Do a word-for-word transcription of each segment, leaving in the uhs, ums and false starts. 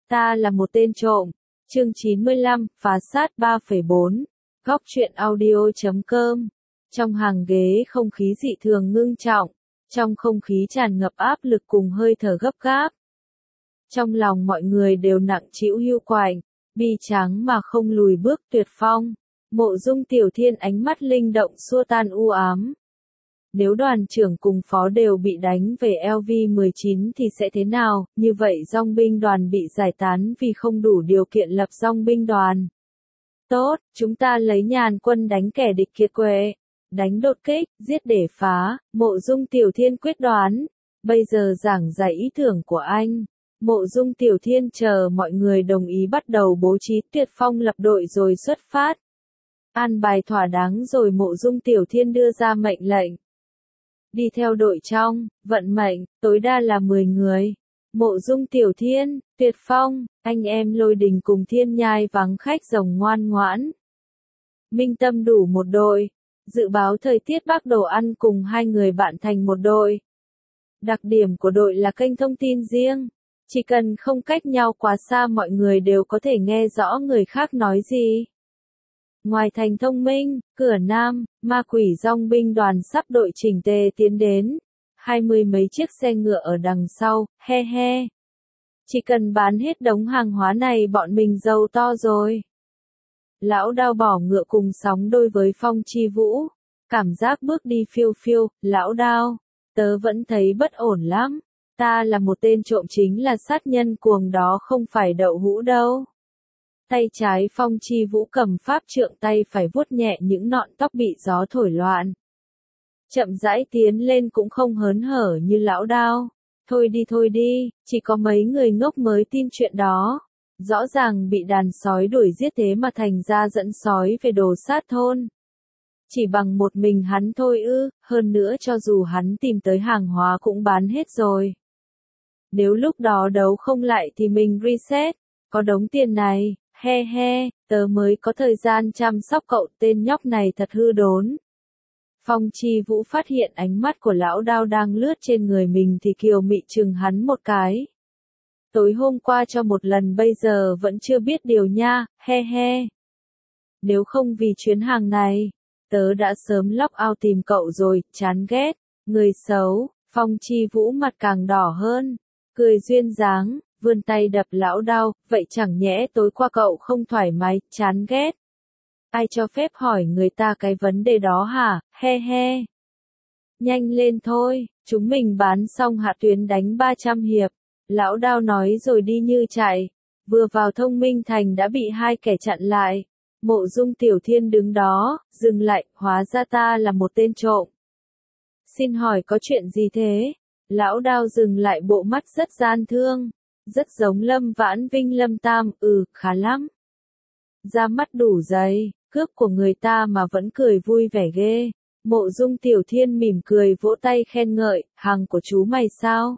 Ta là một tên trộm. Chương chín mươi lăm, phá sát ba phẩy bốn. Góc truyện audio chấm com. Trong hàng ghế không khí dị thường ngưng trọng, trong không khí tràn ngập áp lực cùng hơi thở gấp gáp. Trong lòng mọi người đều nặng trĩu hiu quạnh, bi tráng mà không lùi bước tuyệt phong. Mộ Dung Tiểu Thiên ánh mắt linh động xua tan u ám. Nếu đoàn trưởng cùng phó đều bị đánh về L V mười chín thì sẽ thế nào? Như vậy dòng binh đoàn bị giải tán vì không đủ điều kiện lập dòng binh đoàn. Tốt, chúng ta lấy nhàn quân đánh kẻ địch kiệt quệ. Đánh đột kích, giết để phá, Mộ Dung Tiểu Thiên quyết đoán. Bây giờ giảng giải ý tưởng của anh. Mộ Dung Tiểu Thiên chờ mọi người đồng ý bắt đầu bố trí tuyệt phong lập đội rồi xuất phát. An bài thỏa đáng rồi Mộ Dung Tiểu Thiên đưa ra mệnh lệnh. Đi theo đội trong, vận mệnh, tối đa là mười người. Mộ Dung Tiểu Thiên, Tuyệt Phong, anh em Lôi Đình cùng Thiên Nhai vắng khách rồng ngoan ngoãn. Minh Tâm đủ một đội. Dự báo thời tiết Bắc Đồ ăn cùng hai người bạn thành một đội. Đặc điểm của đội là kênh thông tin riêng. Chỉ cần không cách nhau quá xa mọi người đều có thể nghe rõ người khác nói gì. Ngoài thành thông minh, cửa Nam, ma quỷ dòng binh đoàn sắp đội chỉnh tề tiến đến. Hai mươi mấy chiếc xe ngựa ở đằng sau, he he. Chỉ cần bán hết đống hàng hóa này bọn mình giàu to rồi. Lão Đao bỏ ngựa cùng sóng đôi với Phong Chi Vũ. Cảm giác bước đi phiêu phiêu, lão Đao. Tớ vẫn thấy bất ổn lắm. Ta là một tên trộm chính là sát nhân cuồng đó không phải đậu hũ đâu. Tay trái Phong Chi Vũ cầm pháp trượng, tay phải vuốt nhẹ những nọn tóc bị gió thổi loạn. Chậm rãi tiến lên cũng không hớn hở như lão Đao. Thôi đi thôi đi, chỉ có mấy người ngốc mới tin chuyện đó. Rõ ràng bị đàn sói đuổi giết thế mà thành ra dẫn sói về đồ sát thôn. Chỉ bằng một mình hắn thôi ư, hơn nữa cho dù hắn tìm tới hàng hóa cũng bán hết rồi. Nếu lúc đó đấu không lại thì mình reset, có đống tiền này, he he, tớ mới có thời gian chăm sóc cậu, tên nhóc này thật hư đốn. Phong Chi Vũ phát hiện ánh mắt của lão Đao đang lướt trên người mình thì kiều mị chừng hắn một cái. Tối hôm qua cho một lần bây giờ vẫn chưa biết điều nha, he he. Nếu không vì chuyến hàng này, tớ đã sớm lock out tìm cậu rồi, chán ghét, người xấu. Phong Chi Vũ mặt càng đỏ hơn, cười duyên dáng, vươn tay đập lão Đao, vậy chẳng nhẽ tối qua cậu không thoải mái, chán ghét. Ai cho phép hỏi người ta cái vấn đề đó hả, he he. Nhanh lên thôi, chúng mình bán xong hạ tuyến đánh ba trăm hiệp. Lão Đao nói rồi đi như chạy. Vừa vào Thông Minh Thành đã bị hai kẻ chặn lại. Mộ Dung Tiểu Thiên đứng đó, dừng lại, hóa ra ta là một tên trộm. Xin hỏi có chuyện gì thế? Lão Đao dừng lại, bộ mắt rất gian thương. Rất giống Lâm Vãn Vinh Lâm Tam, ừ, khá lắm. Da mắt đủ dày, cướp của người ta mà vẫn cười vui vẻ ghê. Mộ Dung Tiểu Thiên mỉm cười vỗ tay khen ngợi, hàng của chú mày sao?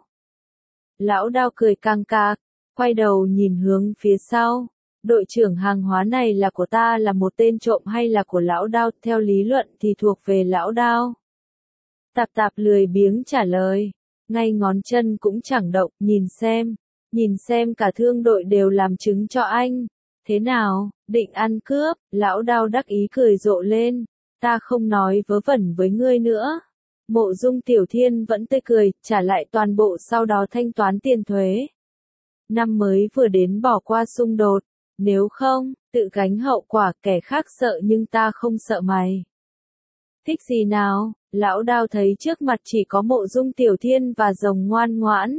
Lão Đao cười căng cạc, quay đầu nhìn hướng phía sau. Đội trưởng hàng hóa này là của ta, là một tên trộm hay là của lão Đao? Theo lý luận thì thuộc về lão Đao. Tạp Tạp lười biếng trả lời, ngay ngón chân cũng chẳng động, nhìn xem, nhìn xem cả thương đội đều làm chứng cho anh. Thế nào, định ăn cướp? Lão Đao đắc ý cười rộ lên, ta không nói vớ vẩn với ngươi nữa. Mộ Dung Tiểu Thiên vẫn tươi cười, trả lại toàn bộ sau đó thanh toán tiền thuế. Năm mới vừa đến bỏ qua xung đột, nếu không, tự gánh hậu quả, kẻ khác sợ nhưng ta không sợ mày. Thích gì nào? Lão Đao thấy trước mặt chỉ có Mộ Dung Tiểu Thiên và rồng ngoan ngoãn.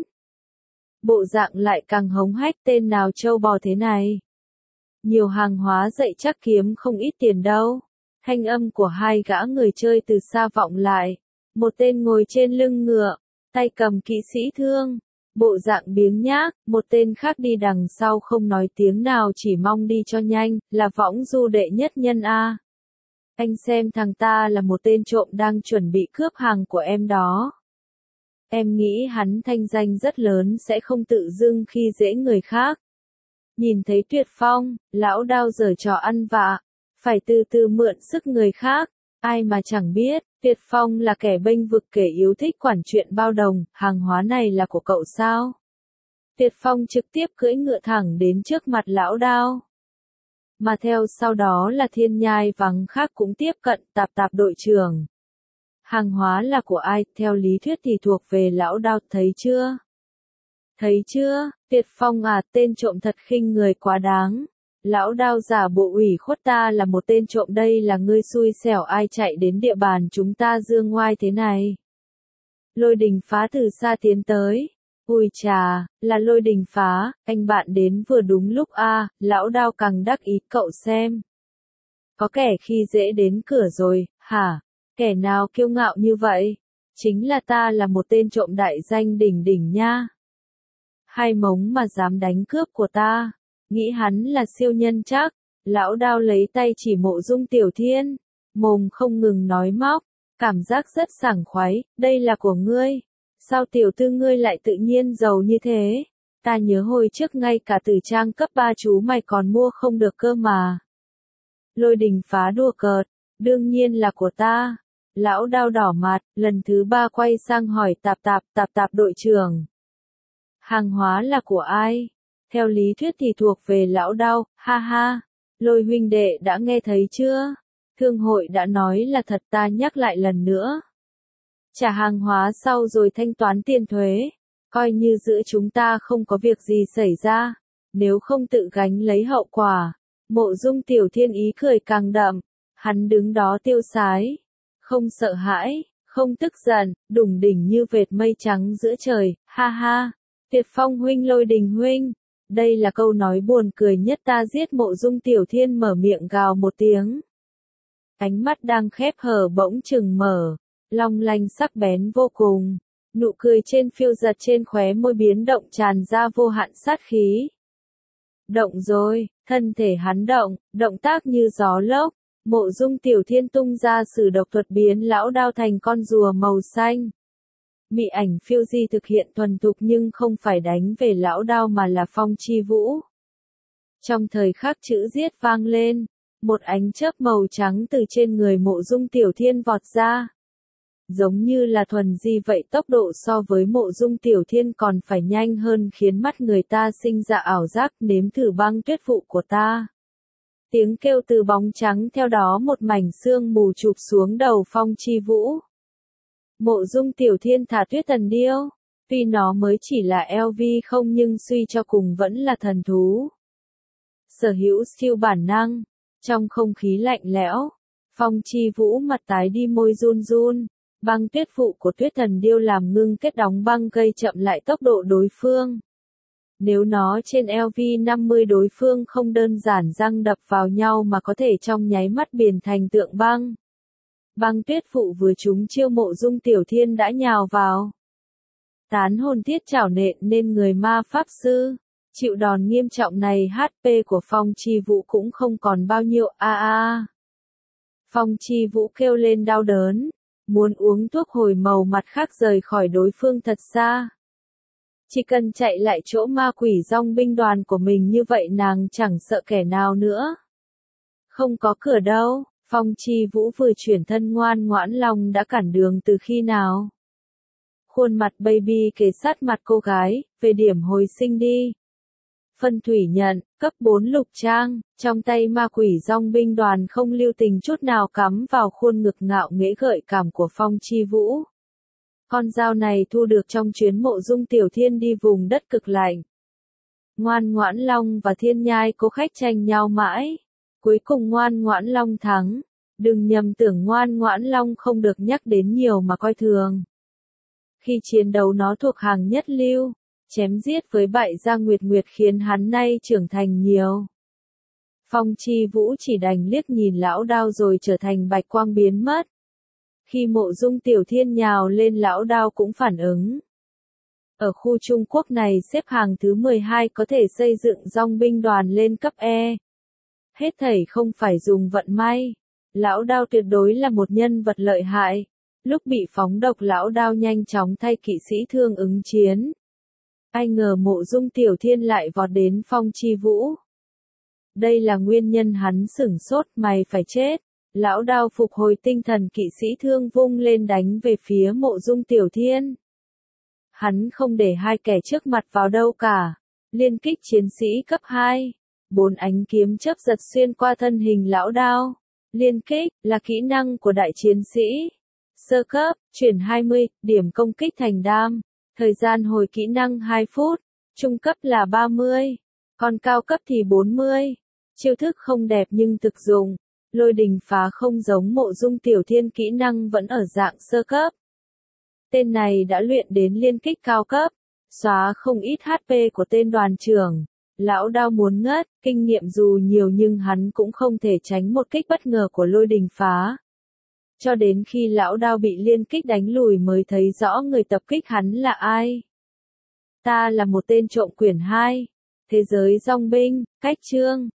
Bộ dạng lại càng hống hách, tên nào trâu bò thế này. Nhiều hàng hóa dậy chắc kiếm không ít tiền đâu. Thanh âm của hai gã người chơi từ xa vọng lại. Một tên ngồi trên lưng ngựa, tay cầm kỵ sĩ thương, bộ dạng biếng nhác, một tên khác đi đằng sau không nói tiếng nào chỉ mong đi cho nhanh, là Võng Du đệ nhất nhân a. Anh xem thằng ta là một tên trộm đang chuẩn bị cướp hàng của em đó. Em nghĩ hắn thanh danh rất lớn sẽ không tự dưng khi dễ người khác. Nhìn thấy Tuyệt Phong, lão Đao giở trò ăn vạ, phải từ từ mượn sức người khác. Ai mà chẳng biết, Tuyệt Phong là kẻ bênh vực kẻ yếu thích quản chuyện bao đồng, hàng hóa này là của cậu sao? Tiệt Phong trực tiếp cưỡi ngựa thẳng đến trước mặt lão Đao. Mà theo sau đó là thiên nhai vắng khác cũng tiếp cận. Tạp Tạp đội trưởng. Hàng hóa là của ai, theo lý thuyết thì thuộc về lão Đao, thấy chưa? Thấy chưa, Tiệt Phong à, tên trộm thật khinh người quá đáng. Lão Đao giả bộ ủy khuất, ta là một tên trộm, đây là ngươi xui xẻo, ai chạy đến địa bàn chúng ta dương ngoai thế này. Lôi Đình Phá từ xa tiến tới. Ui chà, là Lôi Đình Phá, anh bạn đến vừa đúng lúc a. À, lão Đao càng đắc ý, cậu xem. Có kẻ khi dễ đến cửa rồi, hả? Kẻ nào kiêu ngạo như vậy? Chính là ta, là một tên trộm đại danh đỉnh đỉnh nha. Hai mống mà dám đánh cướp của ta, nghĩ hắn là siêu nhân chắc. Lão Đao lấy tay chỉ Mộ Dung Tiểu Thiên, mồm không ngừng nói móc, cảm giác rất sảng khoái, đây là của ngươi. Sao tiểu tư ngươi lại tự nhiên giàu như thế? Ta nhớ hồi trước ngay cả từ trang cấp ba chú mày còn mua không được cơ mà. Lôi Đình Phá đùa cợt, đương nhiên là của ta. Lão Đao đỏ mặt, lần thứ ba quay sang hỏi Tạp Tạp, Tạp Tạp đội trưởng. Hàng hóa là của ai? Theo lý thuyết thì thuộc về lão Đao, ha ha. Lôi huynh đệ đã nghe thấy chưa? Thương hội đã nói là thật, ta nhắc lại lần nữa. Trả hàng hóa sau rồi thanh toán tiền thuế. Coi như giữa chúng ta không có việc gì xảy ra. Nếu không tự gánh lấy hậu quả. Mộ Dung Tiểu Thiên ý cười càng đậm. Hắn đứng đó tiêu sái. Không sợ hãi, không tức giận, đủng đỉnh như vệt mây trắng giữa trời, ha ha. Tiệt Phong huynh, Lôi Đình huynh. Đây là câu nói buồn cười nhất ta giết. Mộ Dung Tiểu Thiên mở miệng gào một tiếng. Ánh mắt đang khép hờ bỗng chừng mở, long lanh sắc bén vô cùng. Nụ cười trên phiêu giật trên khóe môi biến động, tràn ra vô hạn sát khí. Động rồi, thân thể hắn động, động tác như gió lốc. Mộ Dung Tiểu Thiên tung ra sử độc thuật biến lão Đao thành con rùa màu xanh. Mị ảnh phiêu di thực hiện thuần thục nhưng không phải đánh về lão Đao mà là Phong Chi Vũ. Trong thời khắc chữ giết vang lên, một ánh chớp màu trắng từ trên người Mộ Dung Tiểu Thiên vọt ra. Giống như là thuần di vậy, tốc độ so với Mộ Dung Tiểu Thiên còn phải nhanh hơn, khiến mắt người ta sinh ra ảo giác. Nếm thử băng tuyết vụ của ta. Tiếng kêu từ bóng trắng, theo đó một mảnh sương mù chụp xuống đầu Phong Chi Vũ. Mộ Dung Tiểu Thiên thả Tuyết Thần Điêu, tuy nó mới chỉ là lv không nhưng suy cho cùng vẫn là thần thú. Sở hữu siêu bản năng, trong không khí lạnh lẽo, Phong Chi Vũ mặt tái đi, môi run run. Băng tuyết vụ của Tuyết Thần Điêu làm ngưng kết đóng băng, gây chậm lại tốc độ đối phương. Nếu nó trên lv năm mươi, đối phương không đơn giản răng đập vào nhau mà có thể trong nháy mắt biến thành tượng băng. Băng tuyết vụ vừa trúng chiêu Mộ Dung Tiểu Thiên đã nhào vào. Tán hồn thiết chảo nện nên người ma pháp sư. Chịu đòn nghiêm trọng này, hát pê của Phong Chi Vũ cũng không còn bao nhiêu, a a. Phong Chi Vũ kêu lên đau đớn, muốn uống thuốc hồi màu, mặt khác rời khỏi đối phương thật xa. Chỉ cần chạy lại chỗ ma quỷ dòng binh đoàn của mình như vậy, nàng chẳng sợ kẻ nào nữa. Không có cửa đâu, Phong Chi Vũ vừa chuyển thân ngoan ngoãn, lòng đã cản đường từ khi nào. Khuôn mặt baby kề sát mặt cô gái, về điểm hồi sinh đi. Phân thủy nhận, cấp bốn lục trang, trong tay ma quỷ dòng binh đoàn không lưu tình chút nào cắm vào khuôn ngực ngạo nghễ gợi cảm của Phong Chi Vũ. Con dao này thu được trong chuyến Mộ Dung Tiểu Thiên đi vùng đất cực lạnh. Ngoan ngoãn long và thiên nhai cố khách tranh nhau mãi. Cuối cùng ngoan ngoãn long thắng. Đừng nhầm tưởng ngoan ngoãn long không được nhắc đến nhiều mà coi thường. Khi chiến đấu nó thuộc hàng nhất lưu. Chém giết với bại gia Nguyệt Nguyệt khiến hắn nay trưởng thành nhiều. Phong Chi Vũ chỉ đành liếc nhìn lão Đao rồi trở thành bạch quang biến mất. Khi Mộ Dung Tiểu Thiên nhào lên, lão Đao cũng phản ứng. Ở khu Trung Quốc này xếp hàng thứ mười hai, có thể xây dựng dòng binh đoàn lên cấp E. Hết thảy không phải dùng vận may. Lão Đao tuyệt đối là một nhân vật lợi hại. Lúc bị phóng độc, lão Đao nhanh chóng thay kỵ sĩ thương ứng chiến. Ai ngờ Mộ Dung Tiểu Thiên lại vọt đến Phong Chi Vũ. Đây là nguyên nhân hắn sửng sốt, mày phải chết. Lão Đao phục hồi tinh thần, kỵ sĩ thương vung lên đánh về phía Mộ Dung Tiểu Thiên. hắn không để hai kẻ trước mặt vào đâu cả. Liên kích chiến sĩ cấp hai. Bốn ánh kiếm chớp giật xuyên qua thân hình lão đao. Liên kích là kỹ năng của đại chiến sĩ. Sơ cấp, chuyển hai mươi điểm công kích thành đam. Thời gian hồi kỹ năng hai phút. Trung cấp là ba mươi. Còn cao cấp thì bốn mươi. Chiêu thức không đẹp nhưng thực dụng. Lôi đình phá không giống Mộ Dung Tiểu Thiên, kỹ năng vẫn ở dạng sơ cấp. Tên này đã luyện đến liên kích cao cấp, xóa không ít hát pê của tên đoàn trưởng. Lão đao muốn ngất, kinh nghiệm dù nhiều nhưng hắn cũng không thể tránh một kích bất ngờ của lôi đình phá. Cho đến khi lão đao bị liên kích đánh lùi mới thấy rõ người tập kích hắn là ai. Ta là một tên trộm quyển hai. Thế giới dòng binh, cách chương.